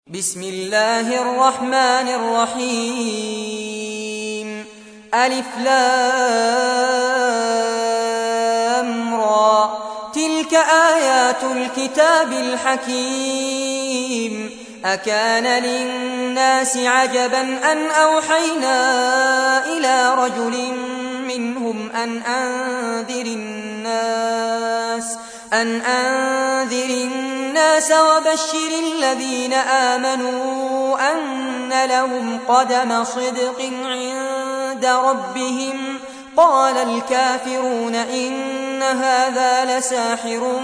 بسم الله الرحمن الرحيم ألف لام را تلك آيات الكتاب الحكيم أكان للناس عجبا أن أوحينا إلى رجل منهم أن أنذر الناس وبشر الذين آمنوا أن لهم قدم صدق عند ربهم قال الكافرون إن هذا لساحر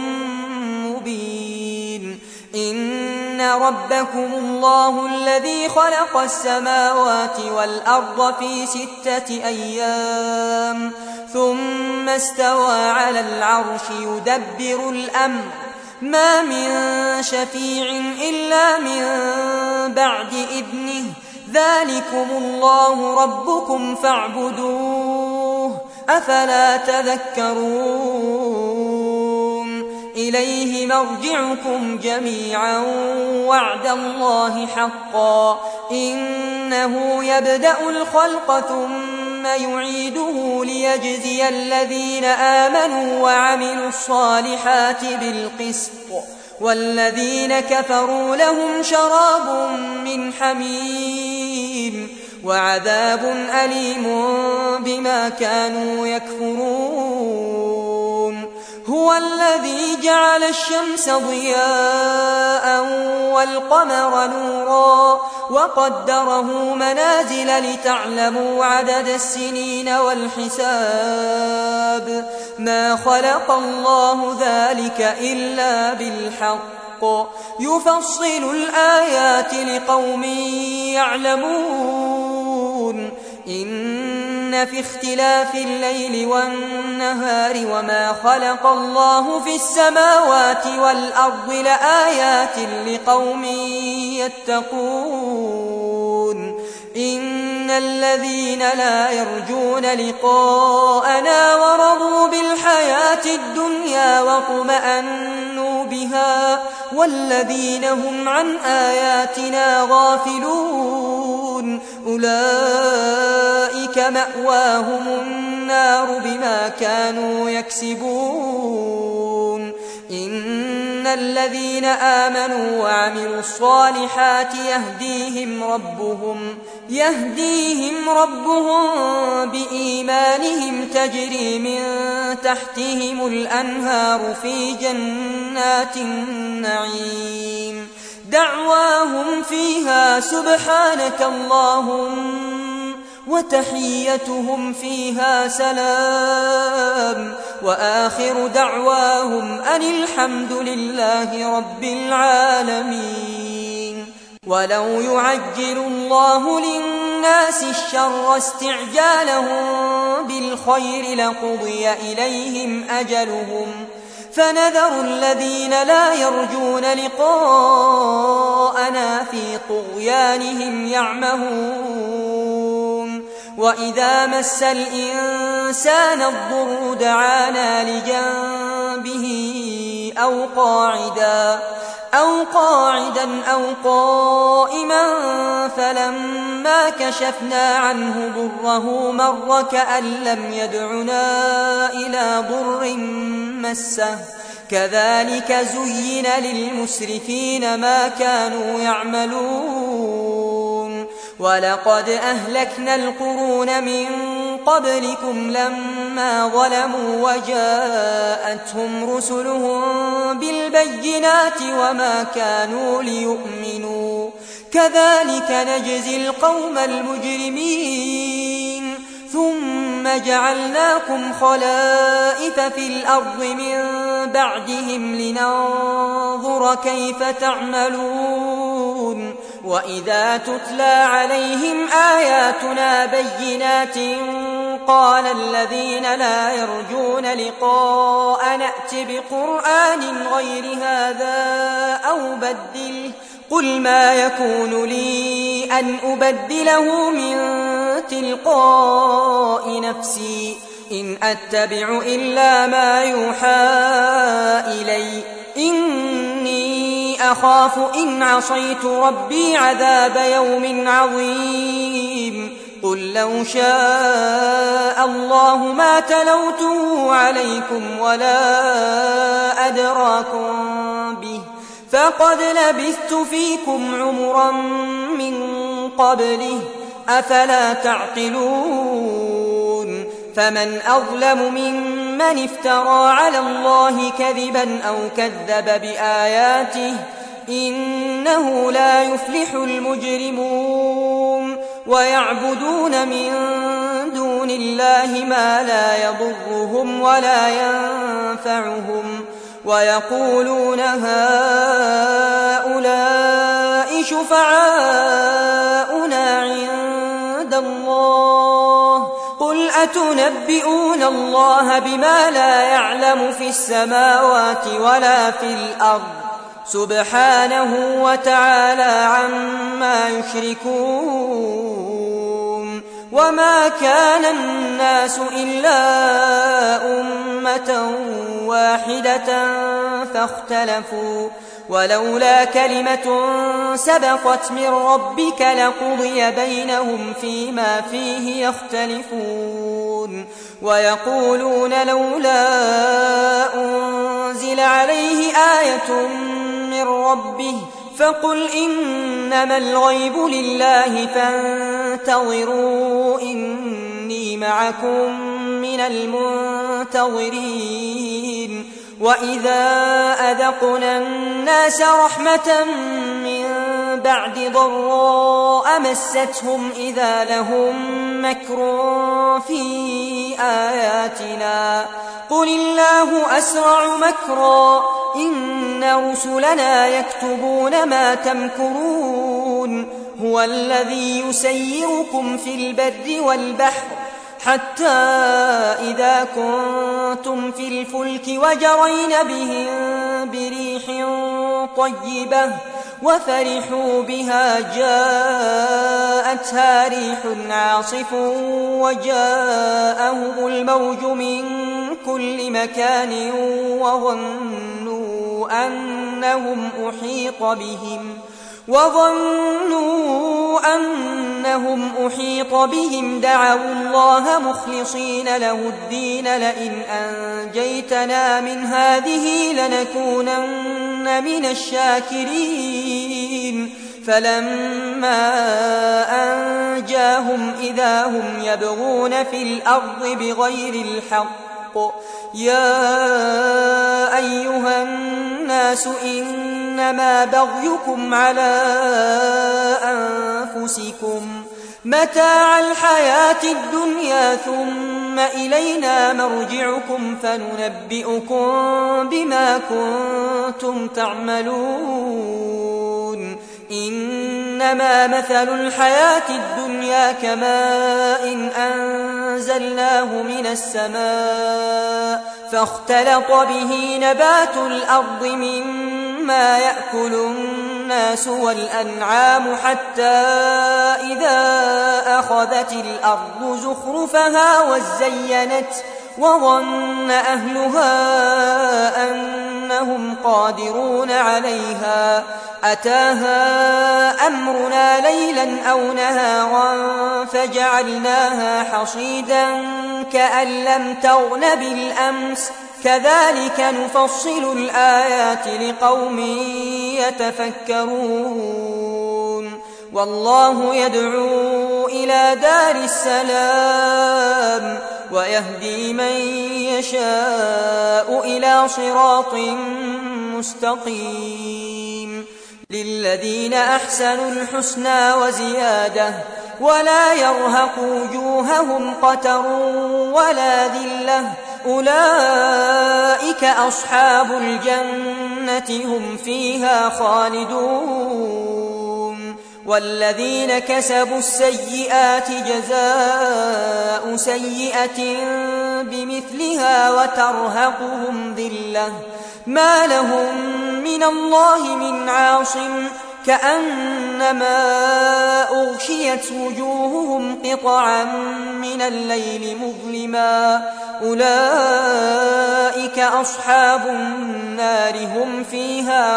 مبين إن ربكم الله الذي خلق السماوات والأرض في 6 أيام ثم استوى على العرش يدبر الأمر ما من شفيع إلا من بعد إذنه ذلكم الله ربكم فاعبدوه أفلا تذكرون إليه مرجعكم جميعا وعد الله حقا إنه يبدأ الخلق ثم يعيده ليجزي الذين آمنوا وعملوا الصالحات بالقسط والذين كفروا لهم شراب من حميم وعذاب أليم بما كانوا يكفرون هو الذي جعل الشمس ضياء والقمر نورا وقدره منازل لتعلموا عدد السنين والحساب ما خلق الله ذلك إلا بالحق يفصل الآيات لقوم يعلمون إن في اختلاف الليل والنهار وما خلق الله في السماوات والأرض لآيات لقوم يتقون إن الذين لا يرجون لقاءنا ورضوا بالحياة الدنيا واطمأنوا بها والذين هم عن آياتنا غافلون أولئك مأواهم النار بما كانوا يكسبون إن الذين آمنوا وعملوا الصالحات يهديهم ربهم بإيمانهم تجري من تحتهم الأنهار في جنات النعيم دعواهم فيها سبحانك اللهم وتحيتهم فيها سلام وآخر دعواهم أن الحمد لله رب العالمين ولو يعجل الله للناس الشر استعجالهم بالخير لقضي إليهم أجلهم فنذر الذين لا يرجون لقاءنا في طغيانهم يعمهون وإذا مس الإنسان الضر دعانا لجنبه أو قاعدا أو قائما فلما كشفنا عنه ضره مر كأن لم يدعنا إلى ضر مسه كذلك زين للمسرفين ما كانوا يعملون ولقد أهلكنا القرون من قبلكم لما ظلموا وجاءتهم رسلهم بالبينات وما كانوا ليؤمنوا كذلك نجزي القوم المجرمين ثم جعلناكم خلائف في الأرض من بعدهم لننظر كيف تعملون وإذا تتلى عليهم آياتنا بينات قال الذين لا يرجون لقاء نأت بقرآن غير هذا أو بدله قل ما يكون لي أن أبدله من تلقاء نفسي إن أتبع إلا ما يوحى إلي إني أخاف إن عصيت ربي عذاب يوم عظيم قل لو شاء الله ما تلوته عليكم ولا أدراكم به فقد لبثت فيكم عمرا من قبله أفلا تعقلون فمن أظلم ممن افترى على الله كذبا أو كذب بآياته إنه لا يفلح المجرمون ويعبدون من دون الله ما لا يضرهم ولا ينفعهم ويقولون هؤلاء شفعاؤنا عند الله قل أتنبئون الله بما لا يعلم في السماوات ولا في الأرض سبحانه وتعالى عما يشركون وما كان الناس إلا أمة واحدة فاختلفوا ولولا كلمة سبقت من ربك لقضي بينهم فيما فيه يختلفون ويقولون لولا أنزل عليه آية من ربه فقل إنما الغيب لله فانتظروا إني معكم من المنتظرين وإذا أذقنا الناس رحمة من بعد ضراء مستهم إذا لهم مكر في آياتنا قل الله أسرع مكرا إن رسلنا يكتبون ما تمكرون هو الذي يسيركم في البر والبحر حتى إذا كنتم في الفلك وجرين بهم بريح طيبة وفرحوا بها جاءتها ريح عاصف وجاءهم الموج من كل مكان وظنوا أنهم أحيط بهم دعوا الله مخلصين له الدين لئن أنجيتنا من هذه لنكونن من الشاكرين فلما أنجاهم إذا هم يبغون في الأرض بغير الحق يا أيها الناس إنما بغيكم على أنفسكم متاع الحياة الدنيا ثم إلينا مرجعكم فننبئكم بما كنتم تعملون إنما مثل الحياة الدنيا كماء أنزلناه من السماء فاختلط به نبات الأرض مما يأكل الناس والأنعام حتى إذا أخذت الأرض زخرفها وزينت وظن أهلها أنهم قادرون عليها أتاها أمرنا ليلا أو نهارا فجعلناها حصيدا كأن لم تغن بالأمس كذلك نفصل الآيات لقوم يتفكرون والله يدعو إلى دار السلام ويهدي من يشاء إلى صراط مستقيم للذين أحسنوا الحسنى وزيادة ولا يرهق وجوههم قتر ولا ذلة أولئك أصحاب الجنة هم فيها خالدون والذين كسبوا السيئات جزاء سيئة بمثلها وترهقهم ذلة ما لهم من الله من عاصم كأنما أغشيت وجوههم قطعا من الليل مظلما أولئك أصحاب النار هم فيها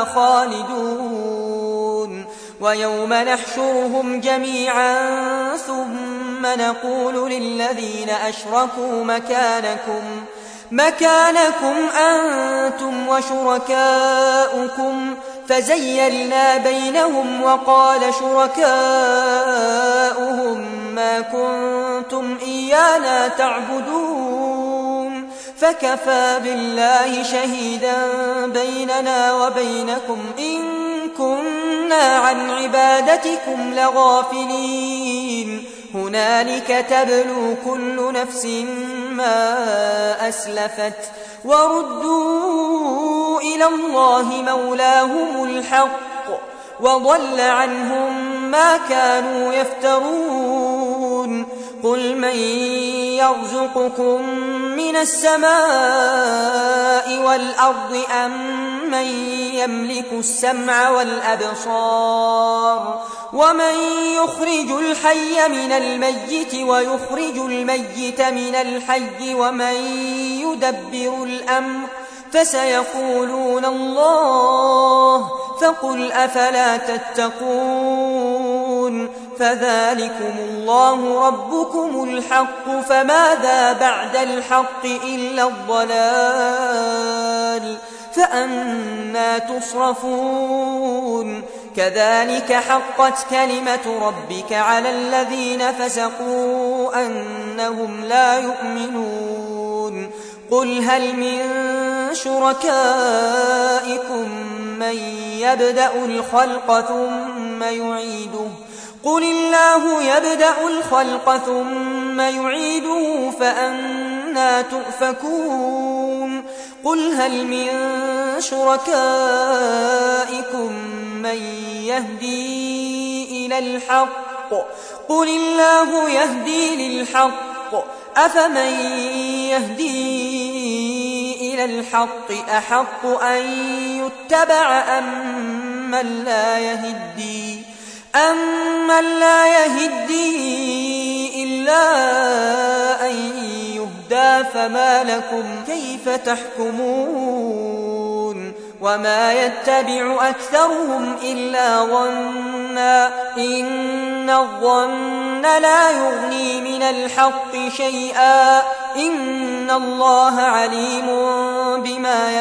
خالدون ويوم نحشرهم جميعا ثم نقول للذين أشركوا مكانكم أنتم وشركاؤكم فزيلنا بينهم وقال شركاؤهم ما كنتم إيانا تعبدون فكفى بالله شهيدا بيننا وبينكم إن كنا عن عبادتكم لغافلين هنالك تبلو كل نفس ما أسلفت وردوا إلى الله مولاهم الحق وضل عنهم ما كانوا يفترون قل من يرزقكم من السماء والأرض أم من يملك السمع والأبصار ومن يخرج الحي من الميت ويخرج الميت من الحي ومن يدبر الأمر فسيقولون الله فقل أفلا تتقون فذلكم الله ربكم الحق فماذا بعد الحق إلا الضلال فأنى تصرفون كذلك حقت كلمة ربك على الذين فسقوا أنهم لا يؤمنون قل هل من شركائكم من يبدأ الخلق ثم يعيده قل الله يبدأ الخلق ثم يعيده فأنى تؤفكون قل هل من شركائكم من يهدي إلى الحق قل الله يهدي للحق أفمن يهدي إلى الحق أحق أن يتبع أمن لا يهدي إلا أن يهدى فما لكم كيف تحكمون وما يتبع أكثرهم إلا ظنا إن الظن لا يغني من الحق شيئا إن الله عليم بما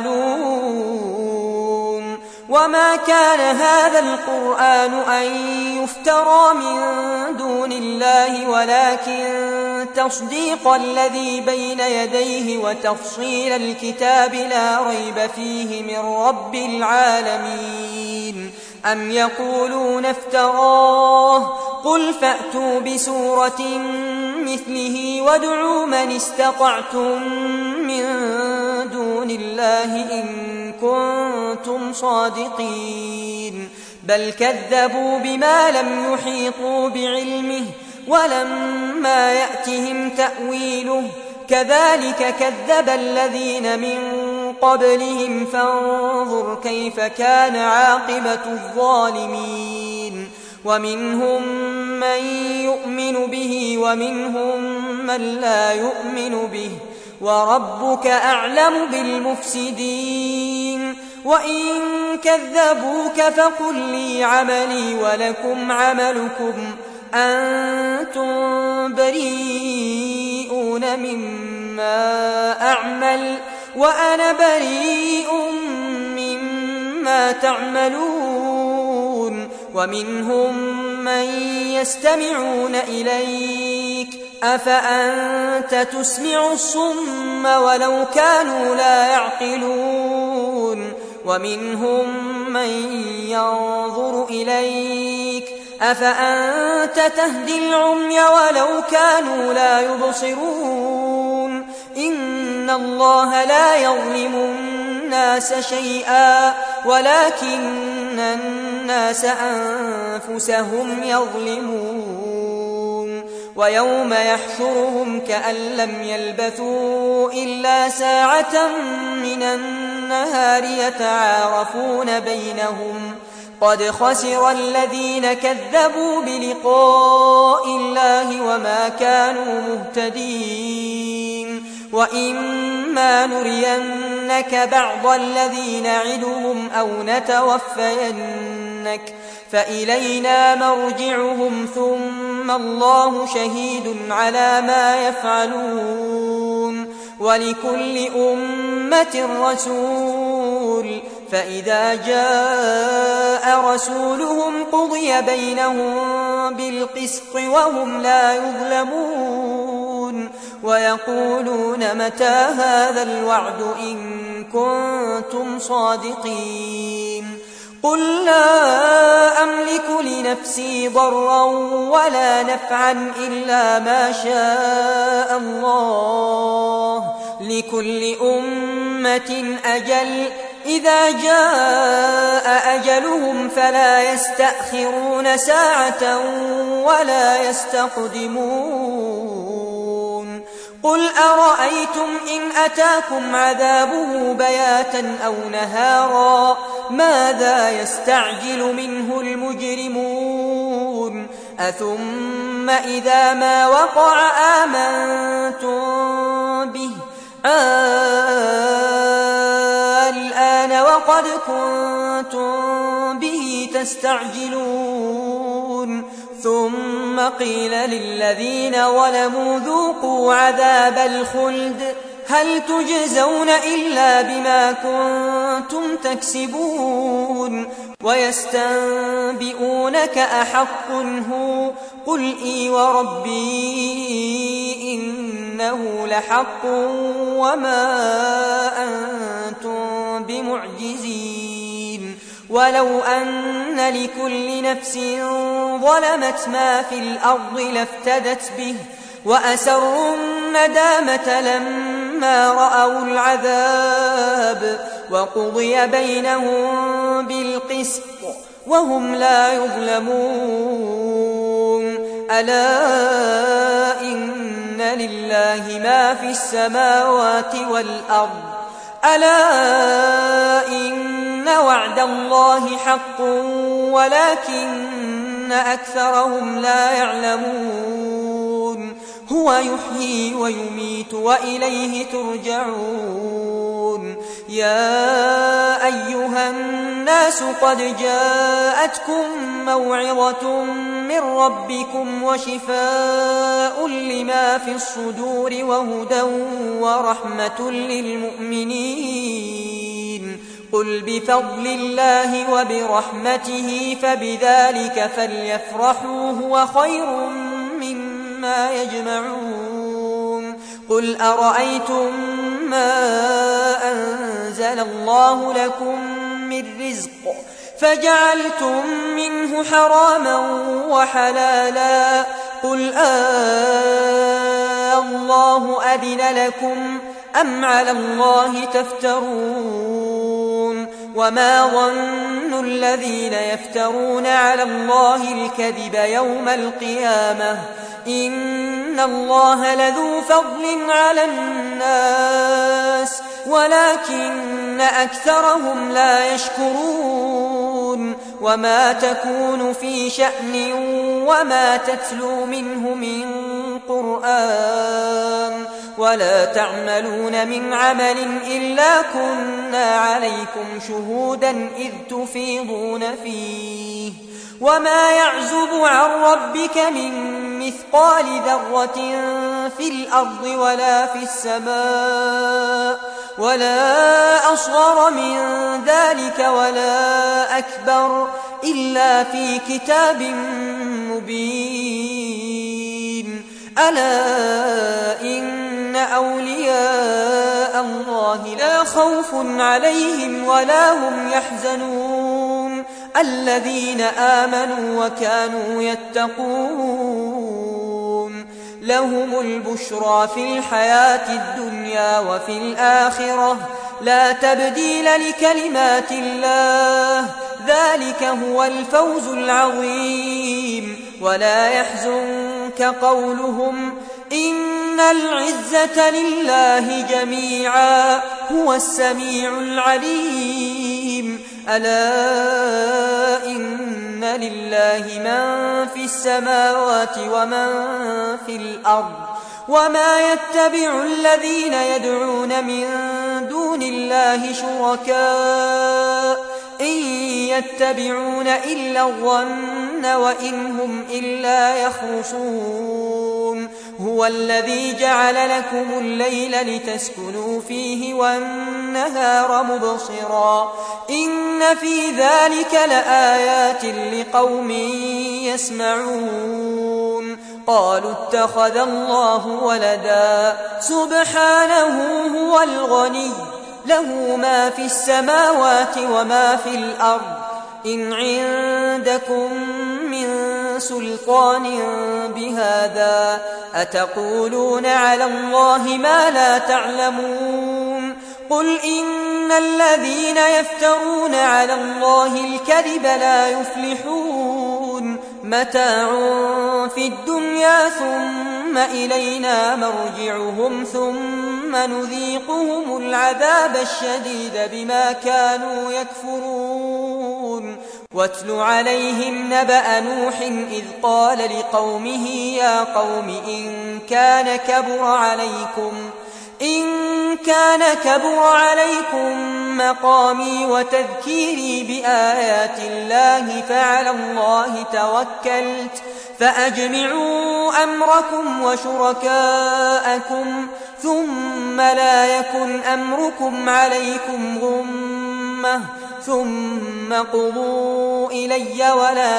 يفعلون وما كان هذا القرآن أن يفترى من دون الله ولكن تصديق الذي بين يديه وتفصيل الكتاب لا ريب فيه من رب العالمين أم يقولون افتراه قل فأتوا بسورة مثله وادعوا من استطعتم من دون الله إن كنتم صادقين بل كذبوا بما لم يحيطوا بعلمه ولما يأتهم تأويله كذلك كذب الذين من قبلهم فانظر كيف كان عاقبة الظالمين ومنهم من يؤمن به ومنهم من لا يؤمن به وربك أعلم بالمفسدين وإن كذبوك فقل لي عملي ولكم عملكم أنتم بريئون مما أعمل وأنا بريء مما تعملون ومنهم من يستمعون إليك أفأنت تسمع الصم ولو كانوا لا يعقلون ومنهم من ينظر إليك أفأنت تهدي العمي ولو كانوا لا يبصرون إن الله لا يظلم الناس شيئا ولكن الناس أنفسهم يظلمون ويوم يحشرهم كأن لم يلبثوا إلا ساعة من النهار يتعارفون بينهم قد خسر الذين كذبوا بلقاء الله وما كانوا مهتدين وإما نرينك بعض الذي نعدهم أو نتوفينك فإلينا مرجعهم ثم الله شهيد على ما يفعلون ولكل أمة رسول فإذا جاء رسولهم قضي بينهم بالقسط وهم لا يظلمون ويقولون متى هذا الوعد إن كنتم صادقين قل لا أملك لنفسي ضرا ولا نفعا إلا ما شاء الله لكل أمة أجل إذا جاء أجلهم فلا يستأخرون ساعة ولا يستقدمون قل أرأيتم إن أتاكم عذابه بياتا أو نهارا ماذا يستعجل منه المجرمون أثم إذا ما وقع آمنتم به الآن وقد كنتم به تستعجلون ثم قيل للذين ظلموا ذوقوا عذاب الخلد هل تجزون إلا بما كنتم تكسبون ويستنبئونك أحق هو قل إي وربي إنه لحق وما أنتم بمعجزين ولو أن لكل نفس ظلمت ما في الأرض لافتدت به وأسروا الندامة لما رأوا العذاب وقضي بينهم بالقسط وهم لا يظلمون ألا إن لله ما في السماوات والأرض ألا إن وعد الله حق ولكن أكثرهم لا يعلمون هو يحيي ويميت وإليه ترجعون يا أيها الناس قد جاءتكم موعظة من ربكم وشفاء لما في الصدور وهدى ورحمة للمؤمنين قل بفضل الله وبرحمته فبذلك فليفرحوا هو خير مما يجمعون قل أرأيتم ما أنزل الله لكم من رزق فجعلتم منه حراما وحلالا قل الله أذن لكم أم على الله تفترون وما ظن الذين يفترون على الله الكذب يوم القيامة إن الله لذو فضل على الناس ولكن أكثرهم لا يشكرون وما تكون في شأن وما تتلو منه من قرآن ولا تعملون من عمل إلا كنا عليكم شهودا إذ تفيضون فيه وما يعزب عن ربك من مثقال ذرة في الأرض ولا في السماء ولا أصغر من ذلك ولا أكبر إلا في كتاب مبين ألا إن أولياء الله لا خوف عليهم ولا هم يحزنون الذين آمنوا وكانوا يتقون لهم البشرى في الحياة الدنيا وفي الآخرة لا تبديل لكلمات الله ذلك هو الفوز العظيم ولا يحزنك قولهم إن العزة لله جميعا هو السميع العليم ألا إن لله من في السماوات ومن في الأرض وما يتبع الذين يدعون من دون الله شركاء إن يتبعون إلا الظن وإن هم إلا يخرصون هو الذي جعل لكم الليل لتسكنوا فيه والنهار مبصرا إن في ذلك لآيات لقوم يسمعون قالوا اتخذ الله ولدا سبحانه هو الغني له ما في السماوات وما في الأرض إن عندكم من سلطان بهذا أتقولون على الله ما لا تعلمون قل إن الذين يفترون على الله الكذب لا يفلحون متاع في الدنيا ثم إلينا مرجعهم ثم نذيقهم العذاب الشديد بما كانوا يكفرون واتل عليهم نبأ نوح إذ قال لقومه يا قوم إن كان كبر عليكم مقامي وتذكيري بآيات الله فعلى الله توكلت فأجمعوا أمركم وشركاءكم ثم لا يكن أمركم عليكم غمة ثم قضوا إلي ولا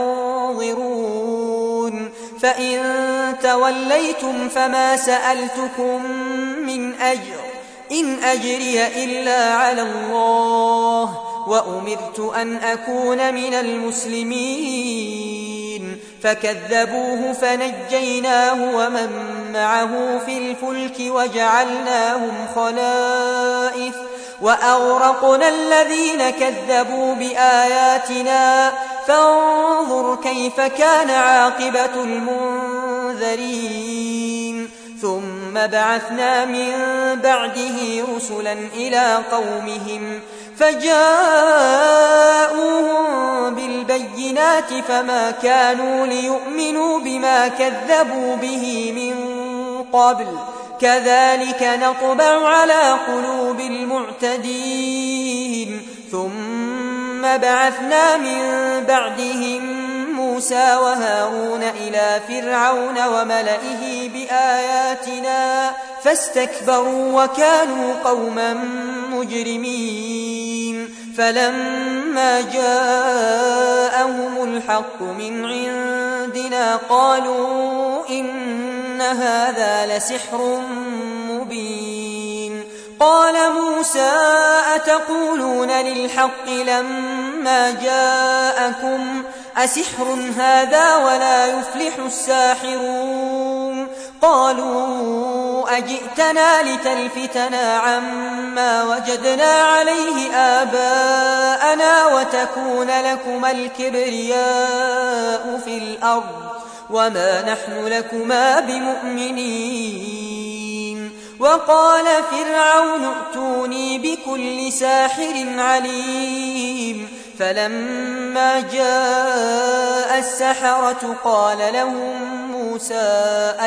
تنظرون فإن توليتم فما سألتكم من أجر إن أجري إلا على الله وأمرت أن أكون من المسلمين فكذبوه فنجيناه ومن معه في الفلك وجعلناهم خلائف وأغرقنا الذين كذبوا بآياتنا فانظر كيف كان عاقبة المنذرين ثم بعثنا من بعده رسلا إلى قومهم فجاءوهم بالبينات فما كانوا ليؤمنوا بما كذبوا به من قبل كذلك نطبع على قلوب المعتدين ثم بعثنا من بعدهم موسى وهارون إلى فرعون وملئه بآياتنا فاستكبروا وكانوا قوما مجرمين فلما جاءهم الحق من عندنا قالوا إن هذا لسحر مبين قال موسى أتقولون للحق لما جاءكم أسحر هذا ولا يفلح الساحرون قالوا أجئتنا لتلفتنا عما وجدنا عليه آباءنا وتكون لكما الكبرياء في الأرض وما نحن لكما بمؤمنين وقال فرعون ائتوني بكل ساحر عليم فلما جاء السحرة قال لهم موسى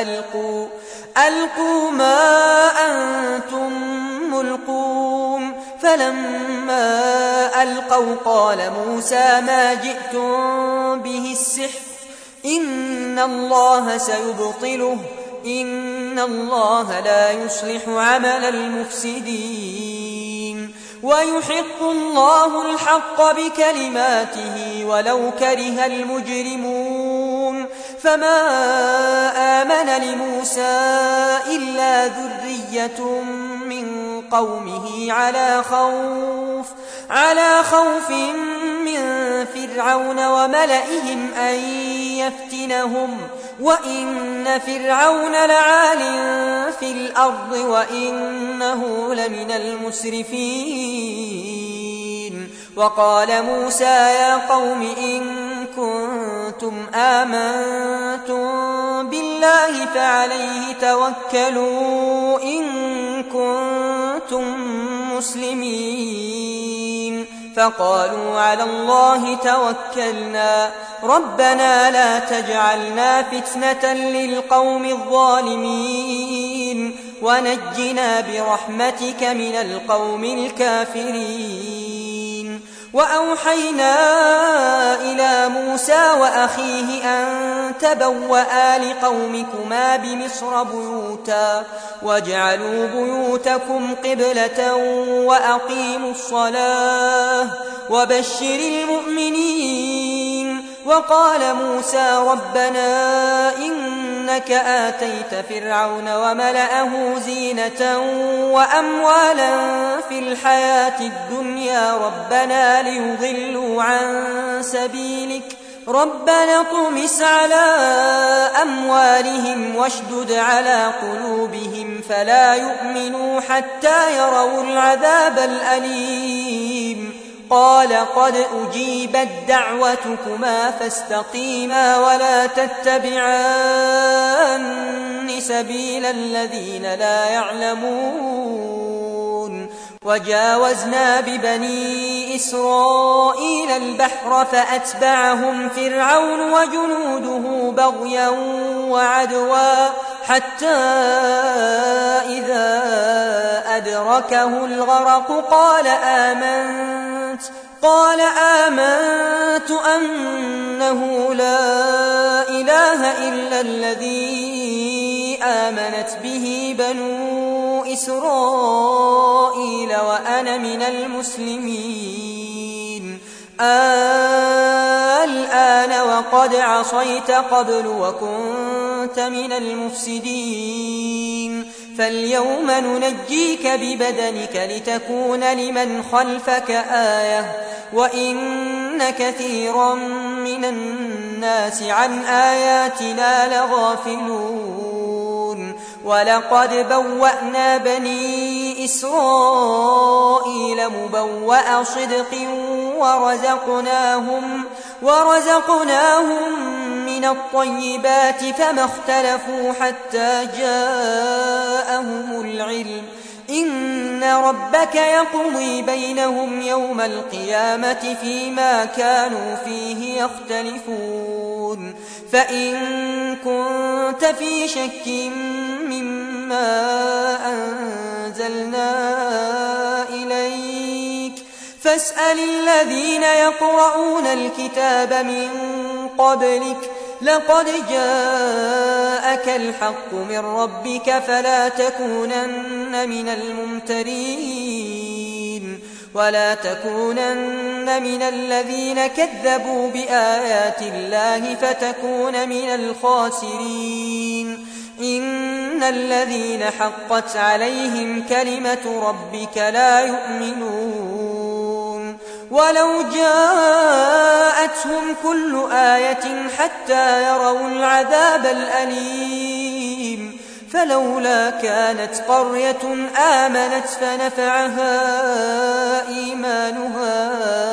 ألقوا ما أنتم ملقون فلما ألقوا قال موسى ما جئتم به السحر إن الله سيبطله إن الله لا يصلح عمل المفسدين ويحق الله الحق بكلماته ولو كره المجرمون فما آمن لموسى إلا ذرية من قومه على خوف من فرعون وملئهم أن يفتنهم وإن فرعون لعال في الأرض وإنه لمن المسرفين وقال موسى يا قوم إن كنتم آمنتم بالله فعليه توكلوا إن كنتم مسلمين فقالوا على الله توكلنا ربنا لا تجعلنا فتنة للقوم الظالمين ونجنا برحمتك من القوم الكافرين. وأوحينا إلى موسى وأخيه أن تبوأ لقومكما بمصر بيوتا واجعلوا بيوتكم قبلة وأقيموا الصلاة وبشر المؤمنين. وقال موسى ربنا إنك آتيت فرعون وملأه زينة وأموالا في الحياة الدنيا ربنا ليضلوا عن سبيلك ربنا اطمس على أموالهم واشدد على قلوبهم فلا يؤمنوا حتى يروا العذاب الأليم. قال قد أجيبت دعوتكما فاستقيما ولا تتبعان سبيل الذين لا يعلمون. وجاوزنا ببني إسرائيل البحر فأتبعهم فرعون وجنوده بغيا وعدوا حتى إذا أدركه الغرق قال آمنت أنه لا إله إلا الذي آمنت به بنو إسرائيل وأنا من المسلمين. الآن وقد عصيت قبل وكنت من المفسدين فاليوم ننجيك ببدنك لتكون لمن خلفك آية وإن كثيرا من الناس عن آياتنا لغافلون. ولقد بوأنا بني إسرائيل مبوأ صدق ورزقناهم من الطيبات فما اختلفوا حتى جاءهم العلم إن ربك يقضي بينهم يوم القيامة فيما كانوا فيه يختلفون. فإن كنت في شك مما أنزلنا إليك فاسأل الذين يقرؤون الكتاب من قبلك لقد جاءك الحق من ربك فلا تكونن من الممترين ولا تكونن من الذين كذبوا بآيات الله فتكون من الخاسرين. إن الذين حقت عليهم كلمة ربك لا يؤمنون ولو جاءتهم كل آية حتى يروا العذاب الأليم فلولا كانت قرية آمنت فنفعها إيمانها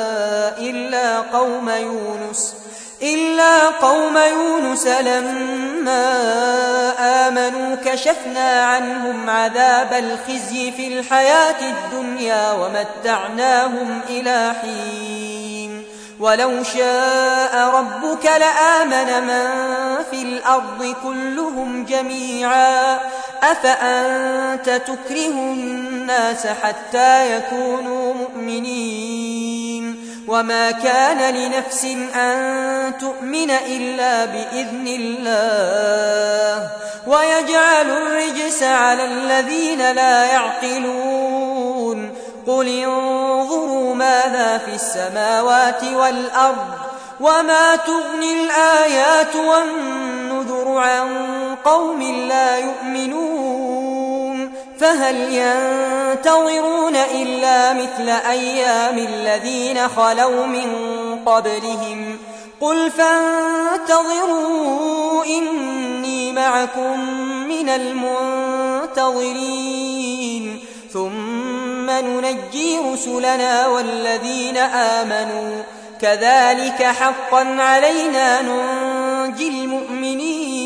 إلا قوم يونس لما آمنوا كشفنا عنهم عذاب الخزي في الحياة الدنيا ومتعناهم إلى حين. ولو شاء ربك لآمن من في الأرض كلهم جميعا أفأنت تكره الناس حتى يكونوا مؤمنين وما كان لنفس أن تؤمن إلا بإذن الله ويجعل الرجس على الذين لا يعقلون. قل انظروا ماذا في السماوات والأرض وما تغني الآيات والنذر عن قوم لا يؤمنون فهل ينتظرون إلا مثل أيام الذين خلوا من قبلهم قل فانتظروا إني معكم من المنتظرين ثم ننجي رسلنا والذين آمنوا كذلك حقا علينا ننجي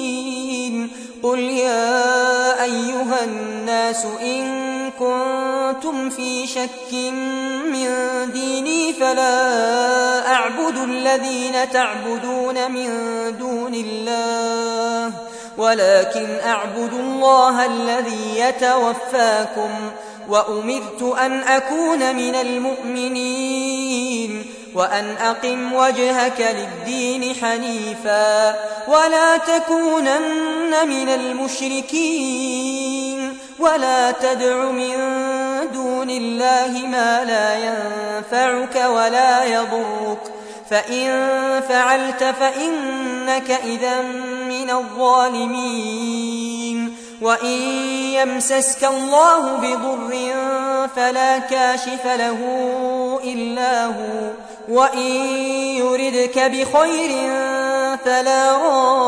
المؤمنين. قل يا أيها الناس إن كنتم كنتم في شك من ديني فلا أعبد الذين تعبدون من دون الله ولكن أعبد الله الذي يتوفاكم وأمرت أن أكون من المؤمنين وأن أقم وجهك للدين حنيفا ولا تكونن من المشركين ولا تدع من دون الله ما لا ينفعك ولا يضرك فإن فعلت فإنك إذا من الظالمين وإن يمسسك الله بضر فلا كاشف له إلا هو وإن يردك بخير فلا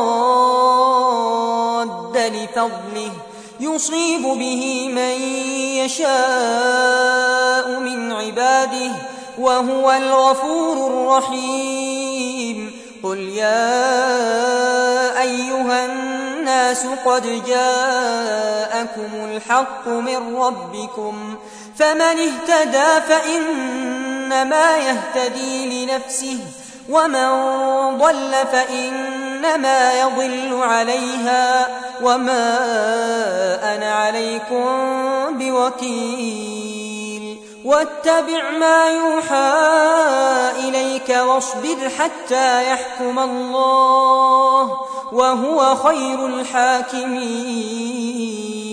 راد لفضله يصيب به من يشاء من عباده وهو الغفور الرحيم قل يا أيها الناس قد جاءكم الحق من ربكم فمن اهتدى فإنما يهتدي لنفسه ومن ضل فإنما يضل عليها وما أنا عليكم بوكيل واتبع ما يوحى إليك واصبر حتى يحكم الله وهو خير الحاكمين